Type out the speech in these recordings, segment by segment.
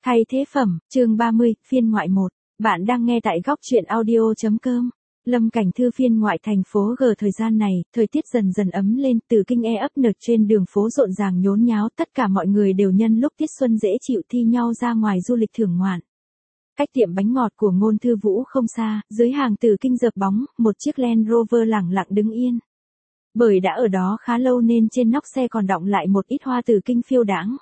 Thay thế phẩm, chương 30, phiên ngoại 1. Bạn đang nghe tại góc truyện audio.com. Lâm Cảnh Thư phiên ngoại thành phố G thời gian này, thời tiết dần dần ấm lên, Từ Kinh ấp nở trên đường phố rộn ràng nhốn nháo, tất cả mọi người đều nhân lúc tiết xuân dễ chịu thi nhau ra ngoài du lịch thưởng ngoạn. Cách tiệm bánh ngọt của Ngôn Thư Vũ không xa, dưới hàng Từ Kinh dợp bóng, một chiếc Land Rover lẳng lặng đứng yên. Bởi đã ở đó khá lâu nên trên nóc xe còn đọng lại một ít hoa Từ Kinh phiêu đãng.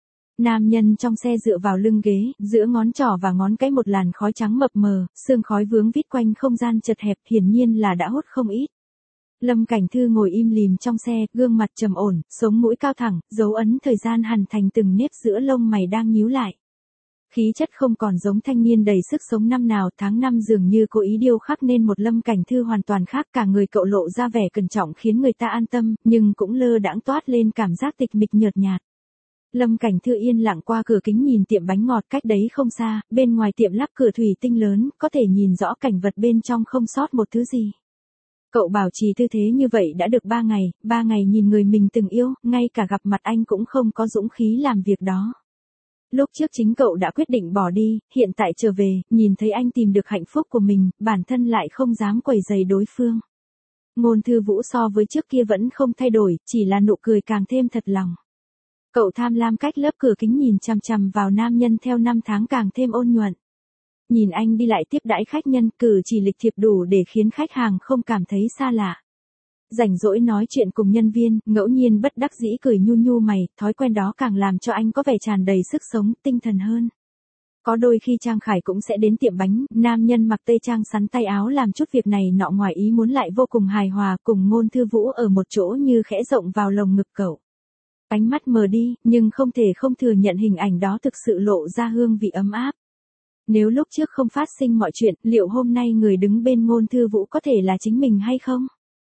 Nam nhân trong xe dựa vào lưng ghế, giữa ngón trỏ và ngón cái một làn khói trắng mập mờ, sương khói vướng vít quanh không gian chật hẹp, hiển nhiên là đã hút không ít. Lâm Cảnh Thư ngồi im lìm trong xe, gương mặt trầm ổn, sống mũi cao thẳng, dấu ấn thời gian hằn thành từng nếp giữa lông mày đang nhíu lại. Khí chất không còn giống thanh niên đầy sức sống năm nào, tháng năm dường như cố ý điêu khắc nên một Lâm Cảnh Thư hoàn toàn khác, cả người cậu lộ ra vẻ cẩn trọng khiến người ta an tâm, nhưng cũng lơ đãng toát lên cảm giác tịch mịch nhợt nhạt. Lâm Cảnh Thư yên lặng qua cửa kính nhìn tiệm bánh ngọt cách đấy không xa, bên ngoài tiệm lắp cửa thủy tinh lớn, có thể nhìn rõ cảnh vật bên trong không sót một thứ gì. Cậu bảo trì tư thế như vậy đã được 3 ngày nhìn người mình từng yêu, ngay cả gặp mặt anh cũng không có dũng khí làm việc đó. Lúc trước chính cậu đã quyết định bỏ đi, hiện tại trở về, nhìn thấy anh tìm được hạnh phúc của mình, bản thân lại không dám quẩy dày đối phương. Ngôn Thư Vũ so với trước kia vẫn không thay đổi, chỉ là nụ cười càng thêm thật lòng. Cậu tham lam cách lớp cửa kính nhìn chằm chằm vào nam nhân theo năm tháng càng thêm ôn nhuận. Nhìn anh đi lại tiếp đãi khách nhân, cử chỉ lịch thiệp đủ để khiến khách hàng không cảm thấy xa lạ. Rảnh rỗi nói chuyện cùng nhân viên, ngẫu nhiên bất đắc dĩ cười nhu nhu mày, thói quen đó càng làm cho anh có vẻ tràn đầy sức sống, tinh thần hơn. Có đôi khi Trang Khải cũng sẽ đến tiệm bánh, nam nhân mặc tây trang sắn tay áo làm chút việc này nọ ngoài ý muốn lại vô cùng hài hòa, cùng Ngôn Thư Vũ ở một chỗ như khẽ rộng vào lồng ngực cậu. Ánh mắt mờ đi, nhưng không thể không thừa nhận hình ảnh đó thực sự lộ ra hương vị ấm áp. Nếu lúc trước không phát sinh mọi chuyện, liệu hôm nay người đứng bên Ngôn Thư Vũ có thể là chính mình hay không?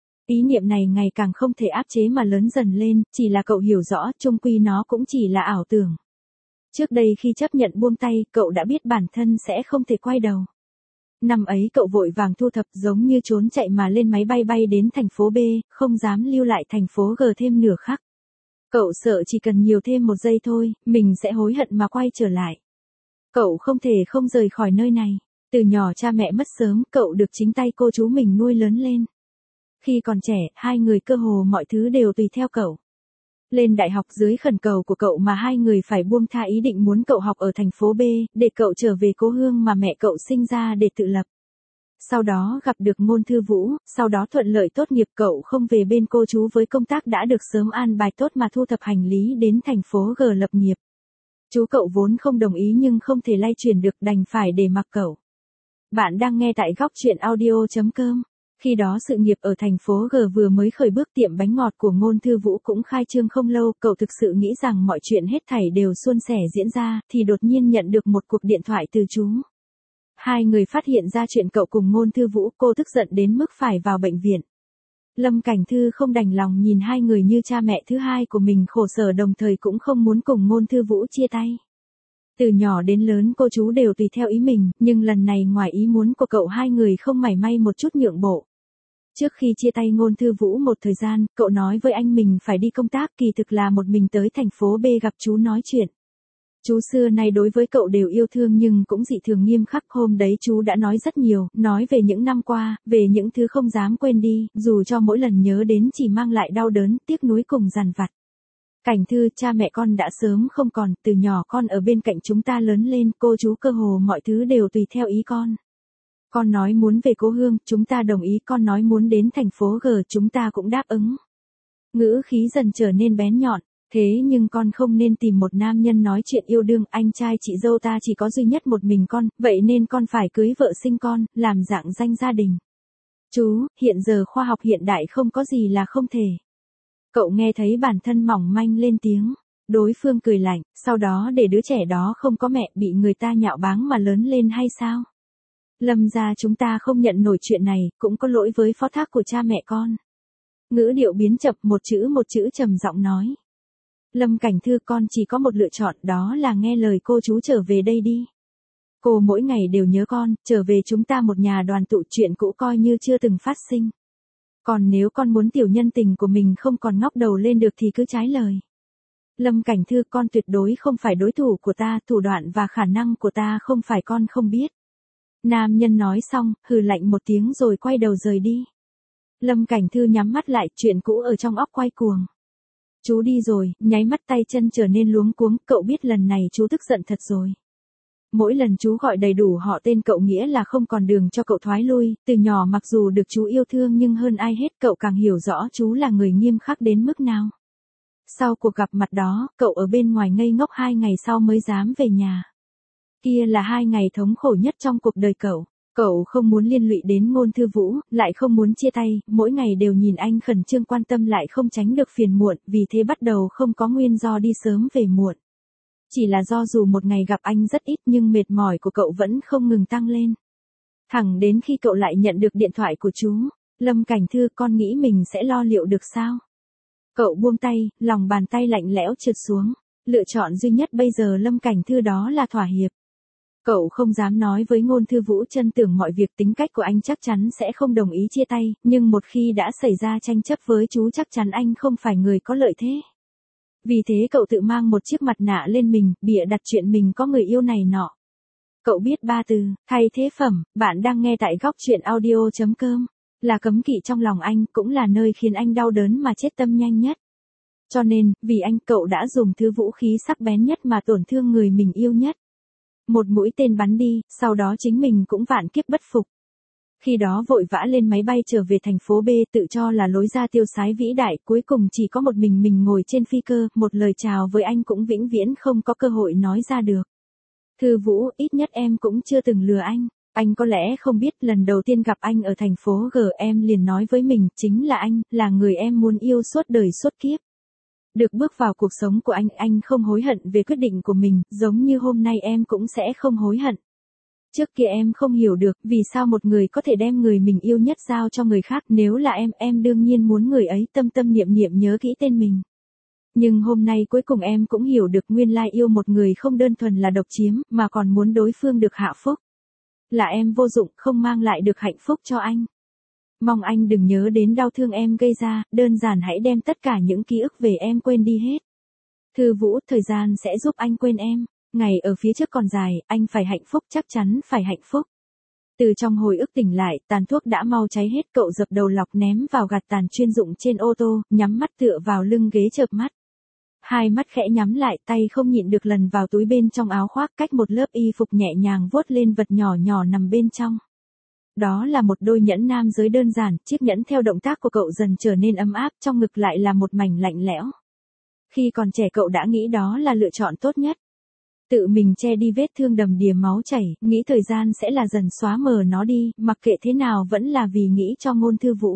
Ý niệm này ngày càng không thể áp chế mà lớn dần lên, chỉ là cậu hiểu rõ, chung quy nó cũng chỉ là ảo tưởng. Trước đây khi chấp nhận buông tay, cậu đã biết bản thân sẽ không thể quay đầu. Năm ấy cậu vội vàng thu thập giống như trốn chạy mà lên máy bay đến thành phố B, không dám lưu lại thành phố G thêm nửa khắc. Cậu sợ chỉ cần nhiều thêm một giây thôi, mình sẽ hối hận mà quay trở lại. Cậu không thể không rời khỏi nơi này. Từ nhỏ cha mẹ mất sớm, cậu được chính tay cô chú mình nuôi lớn lên. Khi còn trẻ, hai người cơ hồ mọi thứ đều tùy theo cậu. Lên đại học dưới khẩn cầu của cậu mà hai người phải buông tha ý định muốn cậu học ở thành phố B, để cậu trở về cố hương mà mẹ cậu sinh ra để tự lập. Sau đó gặp được Ngôn Thư Vũ, sau đó thuận lợi tốt nghiệp, cậu không về bên cô chú với công tác đã được sớm an bài tốt mà thu thập hành lý đến thành phố G lập nghiệp. Chú cậu vốn không đồng ý nhưng không thể lay chuyển được, đành phải để mặc cậu. Bạn đang nghe tại góc truyện audio.com. Khi đó sự nghiệp ở thành phố G vừa mới khởi bước, tiệm bánh ngọt của Ngôn Thư Vũ cũng khai trương không lâu, cậu thực sự nghĩ rằng mọi chuyện hết thảy đều suôn sẻ diễn ra, thì đột nhiên nhận được một cuộc điện thoại từ chú. Hai người phát hiện ra chuyện cậu cùng Ngôn Thư Vũ, cô tức giận đến mức phải vào bệnh viện. Lâm Cảnh Thư không đành lòng nhìn hai người như cha mẹ thứ hai của mình khổ sở, đồng thời cũng không muốn cùng Ngôn Thư Vũ chia tay. Từ nhỏ đến lớn cô chú đều tùy theo ý mình, nhưng lần này ngoài ý muốn của cậu hai người không mảy may một chút nhượng bộ. Trước khi chia tay Ngôn Thư Vũ một thời gian, cậu nói với anh mình phải đi công tác, kỳ thực là một mình tới thành phố B gặp chú nói chuyện. Chú xưa nay đối với cậu đều yêu thương nhưng cũng dị thường nghiêm khắc, hôm đấy chú đã nói rất nhiều, nói về những năm qua, về những thứ không dám quên đi, dù cho mỗi lần nhớ đến chỉ mang lại đau đớn, tiếc nuối cùng dằn vặt. Cảnh Thư, cha mẹ con đã sớm không còn, từ nhỏ con ở bên cạnh chúng ta lớn lên, cô chú cơ hồ mọi thứ đều tùy theo ý con. Con nói muốn về cố hương, chúng ta đồng ý, con nói muốn đến thành phố G, chúng ta cũng đáp ứng. Ngữ khí dần trở nên bén nhọn. Thế nhưng con không nên tìm một nam nhân nói chuyện yêu đương, anh trai chị dâu ta chỉ có duy nhất một mình con, vậy nên con phải cưới vợ sinh con, làm dạng danh gia đình. Chú, hiện giờ khoa học hiện đại không có gì là không thể. Cậu nghe thấy bản thân mỏng manh lên tiếng. Đối phương cười lạnh, sau đó để đứa trẻ đó không có mẹ, bị người ta nhạo báng mà lớn lên hay sao? Lâm gia chúng ta không nhận nổi chuyện này, cũng có lỗi với phó thác của cha mẹ con. Ngữ điệu biến chậm, một chữ trầm giọng nói. Lâm Cảnh Thư, con chỉ có một lựa chọn, đó là nghe lời cô chú trở về đây đi. Cô mỗi ngày đều nhớ con, trở về chúng ta một nhà đoàn tụ, chuyện cũ coi như chưa từng phát sinh. Còn nếu con muốn tiểu nhân tình của mình không còn ngóc đầu lên được thì cứ trái lời. Lâm Cảnh Thư, con tuyệt đối không phải đối thủ của ta, thủ đoạn và khả năng của ta không phải con không biết. Nam nhân nói xong, hừ lạnh một tiếng rồi quay đầu rời đi. Lâm Cảnh Thư nhắm mắt lại, chuyện cũ ở trong óc quay cuồng. Chú đi rồi, nháy mắt tay chân trở nên luống cuống, cậu biết lần này chú tức giận thật rồi. Mỗi lần chú gọi đầy đủ họ tên cậu nghĩa là không còn đường cho cậu thoái lui, từ nhỏ mặc dù được chú yêu thương nhưng hơn ai hết cậu càng hiểu rõ chú là người nghiêm khắc đến mức nào. Sau cuộc gặp mặt đó, cậu ở bên ngoài ngây ngốc 2 ngày sau mới dám về nhà. Kia là 2 ngày thống khổ nhất trong cuộc đời cậu. Cậu không muốn liên lụy đến Ngôn Thư Vũ, lại không muốn chia tay, mỗi ngày đều nhìn anh khẩn trương quan tâm lại không tránh được phiền muộn, vì thế bắt đầu không có nguyên do đi sớm về muộn. Chỉ là do dù một ngày gặp anh rất ít nhưng mệt mỏi của cậu vẫn không ngừng tăng lên. Thẳng đến khi cậu lại nhận được điện thoại của chú, Lâm Cảnh Thư, con nghĩ mình sẽ lo liệu được sao? Cậu buông tay, lòng bàn tay lạnh lẽo trượt xuống. Lựa chọn duy nhất bây giờ Lâm Cảnh Thư đó là thỏa hiệp. Cậu không dám nói với Ngôn Thư Vũ chân tưởng mọi việc, tính cách của anh chắc chắn sẽ không đồng ý chia tay, nhưng một khi đã xảy ra tranh chấp với chú chắc chắn anh không phải người có lợi thế. Vì thế cậu tự mang một chiếc mặt nạ lên mình, bịa đặt chuyện mình có người yêu này nọ. Cậu biết 3 từ, thay thế phẩm, bạn đang nghe tại góc truyện audio.com. Là cấm kỵ trong lòng anh, cũng là nơi khiến anh đau đớn mà chết tâm nhanh nhất. Cho nên, vì anh, cậu đã dùng thứ vũ khí sắc bén nhất mà tổn thương người mình yêu nhất. Một mũi tên bắn đi, sau đó chính mình cũng vạn kiếp bất phục. Khi đó vội vã lên máy bay trở về thành phố B, tự cho là lối ra tiêu sái vĩ đại, cuối cùng chỉ có một mình ngồi trên phi cơ, một lời chào với anh cũng vĩnh viễn không có cơ hội nói ra được. Thư Vũ, ít nhất em cũng chưa từng lừa anh. Anh có lẽ không biết, lần đầu tiên gặp anh ở thành phố G em liền nói với mình, chính là anh, là người em muốn yêu suốt đời suốt kiếp. Được bước vào cuộc sống của anh không hối hận về quyết định của mình, giống như hôm nay em cũng sẽ không hối hận. Trước kia em không hiểu được, vì sao một người có thể đem người mình yêu nhất giao cho người khác, nếu là em đương nhiên muốn người ấy tâm tâm niệm niệm nhớ kỹ tên mình. Nhưng hôm nay cuối cùng em cũng hiểu được nguyên lai yêu một người không đơn thuần là độc chiếm, mà còn muốn đối phương được hạ phúc. Là em vô dụng, không mang lại được hạnh phúc cho anh. Mong anh đừng nhớ đến đau thương em gây ra, đơn giản hãy đem tất cả những ký ức về em quên đi hết. Thư Vũ, thời gian sẽ giúp anh quên em. Ngày ở phía trước còn dài, anh phải hạnh phúc, chắc chắn phải hạnh phúc. Từ trong hồi ức tỉnh lại, tàn thuốc đã mau cháy hết, cậu dập đầu lọc ném vào gạt tàn chuyên dụng trên ô tô, nhắm mắt tựa vào lưng ghế chợp mắt. Hai mắt khẽ nhắm lại, tay không nhịn được lần vào túi bên trong áo khoác, cách một lớp y phục nhẹ nhàng vuốt lên vật nhỏ nhỏ nằm bên trong. Đó là một đôi nhẫn nam giới đơn giản, chiếc nhẫn theo động tác của cậu dần trở nên ấm áp, trong ngực lại là một mảnh lạnh lẽo. Khi còn trẻ cậu đã nghĩ đó là lựa chọn tốt nhất. Tự mình che đi vết thương đầm đìa máu chảy, nghĩ thời gian sẽ là dần xóa mờ nó đi, mặc kệ thế nào vẫn là vì nghĩ cho Ngôn Thư Vũ.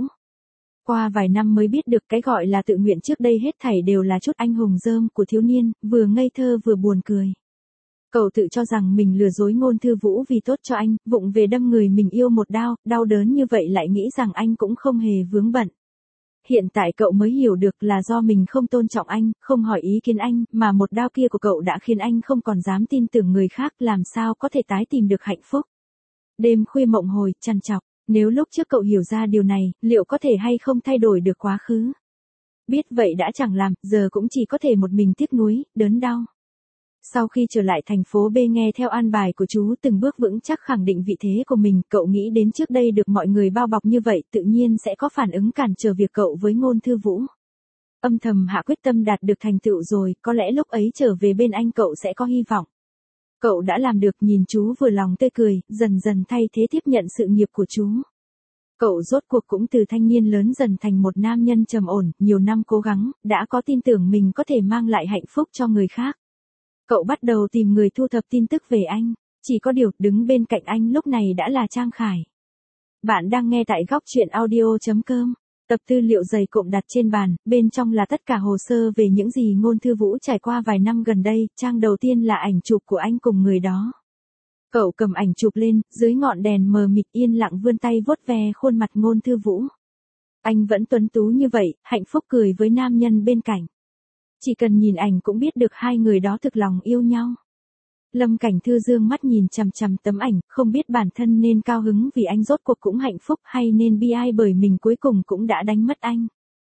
Qua vài năm mới biết được cái gọi là tự nguyện, trước đây hết thảy đều là chút anh hùng rơm của thiếu niên, vừa ngây thơ vừa buồn cười. Cậu tự cho rằng mình lừa dối Ngôn Thư Vũ vì tốt cho anh, vụng về đâm người mình yêu một đao, đau đớn như vậy lại nghĩ rằng anh cũng không hề vướng bận. Hiện tại cậu mới hiểu được là do mình không tôn trọng anh, không hỏi ý kiến anh, mà một đao kia của cậu đã khiến anh không còn dám tin tưởng người khác, làm sao có thể tái tìm được hạnh phúc. Đêm khuya mộng hồi, trằn trọc, nếu lúc trước cậu hiểu ra điều này, liệu có thể hay không thay đổi được quá khứ. Biết vậy đã chẳng làm, giờ cũng chỉ có thể một mình tiếc nuối, đớn đau. Sau khi trở lại thành phố B nghe theo an bài của chú, từng bước vững chắc khẳng định vị thế của mình, cậu nghĩ đến trước đây được mọi người bao bọc như vậy, tự nhiên sẽ có phản ứng cản trở việc cậu với Ngôn Thư Vũ. Âm thầm hạ quyết tâm đạt được thành tựu rồi, có lẽ lúc ấy trở về bên anh cậu sẽ có hy vọng. Cậu đã làm được, nhìn chú vừa lòng tươi cười, dần dần thay thế tiếp nhận sự nghiệp của chú. Cậu rốt cuộc cũng từ thanh niên lớn dần thành một nam nhân trầm ổn, nhiều năm cố gắng, đã có tin tưởng mình có thể mang lại hạnh phúc cho người khác. Cậu bắt đầu tìm người thu thập tin tức về anh, chỉ có điều, đứng bên cạnh anh lúc này đã là Trang Khải. Bạn đang nghe tại góc truyện audio.com. Tập tư liệu dày cộm đặt trên bàn, bên trong là tất cả hồ sơ về những gì Ngôn Thư Vũ trải qua vài năm gần đây, trang đầu tiên là ảnh chụp của anh cùng người đó. Cậu cầm ảnh chụp lên, dưới ngọn đèn mờ mịt yên lặng vươn tay vuốt ve khuôn mặt Ngôn Thư Vũ. Anh vẫn tuấn tú như vậy, hạnh phúc cười với nam nhân bên cạnh. Chỉ cần nhìn ảnh cũng biết được hai người đó thực lòng yêu nhau. Lâm Cảnh Thư dương mắt nhìn chằm chằm tấm ảnh, không biết bản thân nên cao hứng vì anh rốt cuộc cũng hạnh phúc hay nên bi ai bởi mình cuối cùng cũng đã đánh mất anh.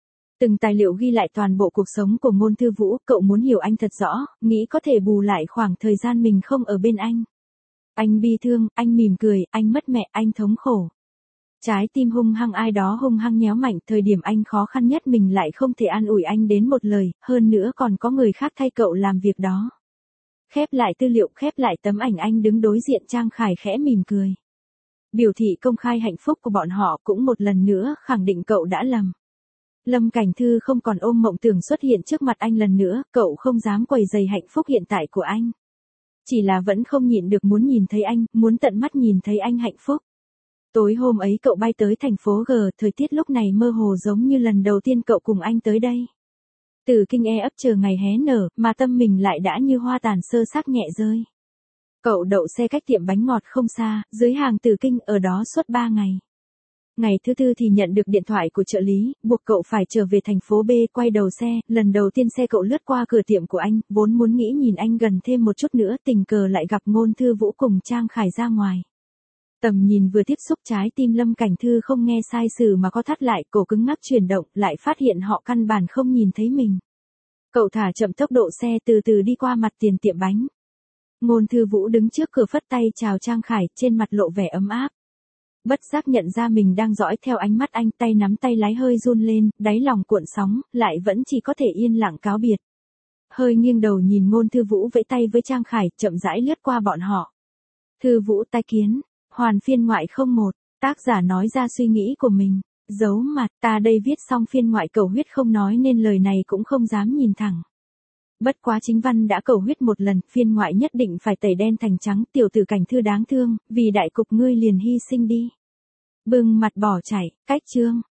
Từng tài liệu ghi lại toàn bộ cuộc sống của Ngôn Thư Vũ, cậu muốn hiểu anh thật rõ, nghĩ có thể bù lại khoảng thời gian mình không ở bên anh. Anh bi thương, anh mỉm cười, anh mất mẹ, anh thống khổ. Trái tim hung hăng ai đó hung hăng nhéo mạnh, thời điểm anh khó khăn nhất mình lại không thể an ủi anh đến một lời, hơn nữa còn có người khác thay cậu làm việc đó. Khép lại tư liệu, khép lại tấm ảnh anh đứng đối diện Trang Khải khẽ mỉm cười. Biểu thị công khai hạnh phúc của bọn họ cũng một lần nữa khẳng định cậu đã lầm. Lâm Cảnh Thư không còn ôm mộng tưởng xuất hiện trước mặt anh lần nữa, cậu không dám quấy rầy hạnh phúc hiện tại của anh. Chỉ là vẫn không nhịn được muốn nhìn thấy anh, muốn tận mắt nhìn thấy anh hạnh phúc. Tối hôm ấy cậu bay tới thành phố G, thời tiết lúc này mơ hồ giống như lần đầu tiên cậu cùng anh tới đây. Từ Kinh ấp chờ ngày hé nở, mà tâm mình lại đã như hoa tàn sơ xác nhẹ rơi. Cậu đậu xe cách tiệm bánh ngọt không xa, dưới hàng Từ Kinh, ở đó suốt 3 ngày. Ngày thứ tư thì nhận được điện thoại của trợ lý, buộc cậu phải trở về thành phố B, quay đầu xe, lần đầu tiên xe cậu lướt qua cửa tiệm của anh, vốn muốn nghĩ nhìn anh gần thêm một chút nữa, tình cờ lại gặp Ngôn Thư Vũ cùng Trang Khải ra ngoài. Tầm nhìn vừa tiếp xúc, trái tim Lâm Cảnh Thư không nghe sai sử mà có thắt lại, cổ cứng ngắc chuyển động, lại phát hiện họ căn bản không nhìn thấy mình. Cậu thả chậm tốc độ xe, từ từ đi qua mặt tiền tiệm bánh. Ngôn Thư Vũ đứng trước cửa phất tay chào Trang Khải, trên mặt lộ vẻ ấm áp. Bất giác nhận ra mình đang dõi theo ánh mắt anh, tay nắm tay lái hơi run lên, đáy lòng cuộn sóng, lại vẫn chỉ có thể yên lặng cáo biệt. Hơi nghiêng đầu nhìn Ngôn Thư Vũ vẫy tay với Trang Khải, chậm rãi lướt qua bọn họ. Thư Vũ tai kiến, hoàn phiên ngoại 01, tác giả nói ra suy nghĩ của mình, giấu mặt, ta đây viết xong phiên ngoại cầu huyết không nói nên lời này cũng không dám nhìn thẳng. Bất quá chính văn đã cầu huyết một lần, phiên ngoại nhất định phải tẩy đen thành trắng, tiểu tử Cảnh Thư đáng thương, vì đại cục ngươi liền hy sinh đi. Bưng mặt bỏ chảy, cách chương.